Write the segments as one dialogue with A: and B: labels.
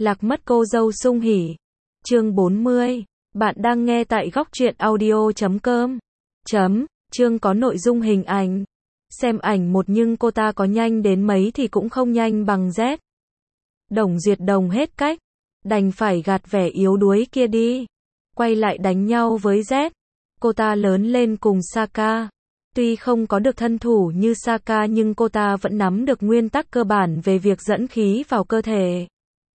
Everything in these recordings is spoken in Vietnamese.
A: Lạc mất cô dâu sung hỉ. Chương 40. Bạn đang nghe tại góc truyện audio.com. Chương có nội dung hình ảnh. Xem ảnh một nhưng cô ta có nhanh đến mấy thì cũng không nhanh bằng Z. Đồng Duyệt Đồng hết cách. Đành phải gạt vẻ yếu đuối kia đi. Quay lại đánh nhau với Z. Cô ta lớn lên cùng Saka. Tuy không có được thân thủ như Saka nhưng cô ta vẫn nắm được nguyên tắc cơ bản về việc dẫn khí vào cơ thể.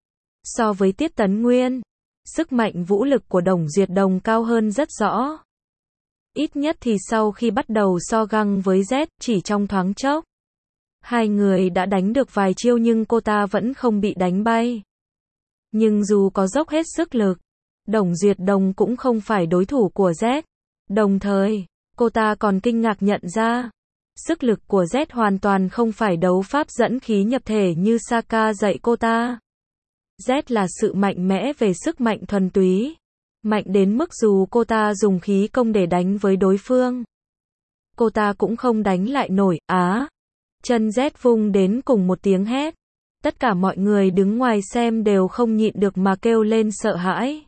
A: So với Tiết Tấn Nguyên, sức mạnh vũ lực của Đồng Duyệt Đồng cao hơn rất rõ. Ít nhất thì sau khi bắt đầu so găng với Z, chỉ trong thoáng chốc. Hai người đã đánh được vài chiêu nhưng cô ta vẫn không bị đánh bay. Nhưng dù có dốc hết sức lực, Đồng Duyệt Đồng cũng không phải đối thủ của Z. Đồng thời, cô ta còn kinh ngạc nhận ra, sức lực của Z hoàn toàn không phải đấu pháp dẫn khí nhập thể như Saka dạy cô ta. Z là sự mạnh mẽ về sức mạnh thuần túy. Mạnh đến mức dù cô ta dùng khí công để đánh với đối phương, cô ta cũng không đánh lại nổi. Chân Z vung đến cùng một tiếng hét. Tất cả mọi người đứng ngoài xem đều không nhịn được mà kêu lên sợ hãi.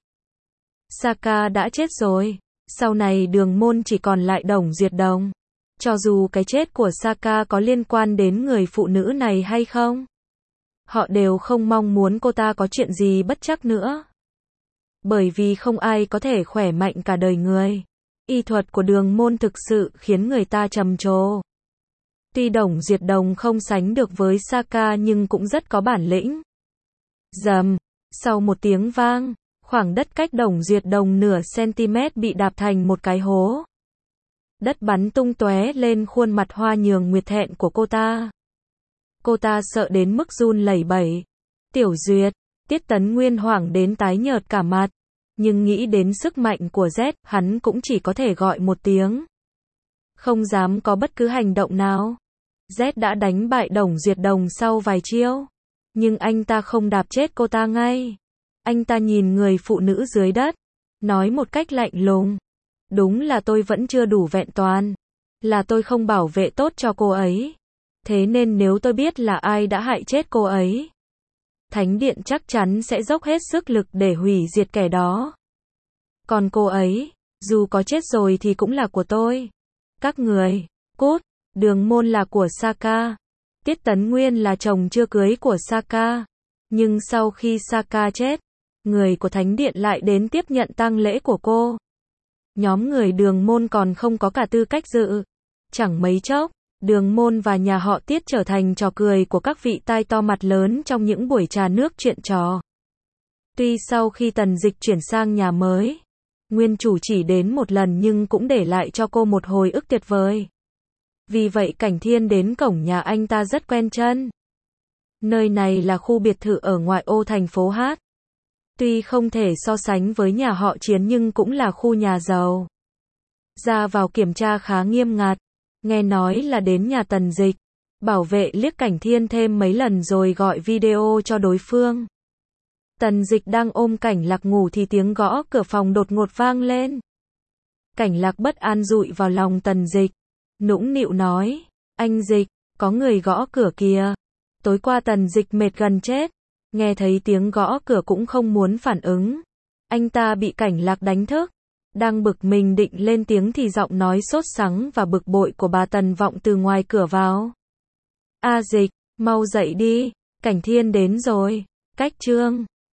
A: Saka đã chết rồi. Sau này Đường Môn chỉ còn lại Đồng Duyệt Đồng. Cho dù cái chết của Saka có liên quan đến người phụ nữ này hay không, họ đều không mong muốn cô ta có chuyện gì bất trắc nữa. Bởi vì không ai có thể khỏe mạnh cả đời người. Y thuật của Đường Môn thực sự khiến người ta trầm trồ. Tuy Đồng Duyệt Đồng không sánh được với Saka nhưng cũng rất có bản lĩnh. Rầm, sau một tiếng vang, khoảng đất cách Đồng Duyệt Đồng nửa cm bị đạp thành một cái hố. Đất bắn tung tóe lên khuôn mặt hoa nhường nguyệt thẹn của cô ta. Cô ta sợ đến mức run lẩy bẩy. Tiểu Duyệt, Tiết Tấn Nguyên hoảng đến tái nhợt cả mặt. Nhưng nghĩ đến sức mạnh của Z, hắn cũng chỉ có thể gọi một tiếng. Không dám có bất cứ hành động nào. Z đã đánh bại Đồng Duyệt Đồng sau vài chiêu. Nhưng anh ta không đạp chết cô ta ngay. Anh ta nhìn người phụ nữ dưới đất, nói một cách lạnh lùng. Đúng là tôi vẫn chưa đủ vẹn toàn. Là tôi không bảo vệ tốt cho cô ấy. Thế nên nếu tôi biết là ai đã hại chết cô ấy, Thánh Điện chắc chắn sẽ dốc hết sức lực để hủy diệt kẻ đó. Còn cô ấy, dù có chết rồi thì cũng là của tôi. Các người, cút. Đường Môn là của Saka. Tiết Tấn Nguyên là chồng chưa cưới của Saka. Nhưng sau khi Saka chết, người của Thánh Điện lại đến tiếp nhận tang lễ của cô. Nhóm người Đường Môn còn không có cả tư cách dự. Chẳng mấy chốc, Đường Môn và nhà họ Tiết trở thành trò cười của các vị tai to mặt lớn trong những buổi trà nước chuyện trò. Tuy sau khi Tần Dịch chuyển sang nhà mới, nguyên chủ chỉ đến một lần nhưng cũng để lại cho cô một hồi ức tuyệt vời. Vì vậy Cảnh Thiên đến cổng nhà anh ta rất quen chân. Nơi này là khu biệt thự ở ngoại ô thành phố Hát. Tuy không thể so sánh với nhà họ Chiến nhưng cũng là khu nhà giàu. Ra vào kiểm tra khá nghiêm ngặt. Nghe nói là đến nhà Tần Dịch. Bảo vệ liếc Cảnh Thiên thêm mấy lần rồi gọi video cho đối phương. Tần Dịch đang ôm Cảnh Lạc ngủ thì tiếng gõ cửa phòng đột ngột vang lên. Cảnh Lạc bất an dụi vào lòng Tần Dịch. Nũng nịu nói, anh Dịch, có người gõ cửa kìa. Tối qua Tần Dịch mệt gần chết. Nghe thấy tiếng gõ cửa cũng không muốn phản ứng. Anh ta bị Cảnh Lạc đánh thức. Đang bực mình định lên tiếng thì giọng nói sốt sắng và bực bội của bà Tần vọng từ ngoài cửa vào. A Dịch, mau dậy đi, Cảnh Thiên đến rồi. Cách chương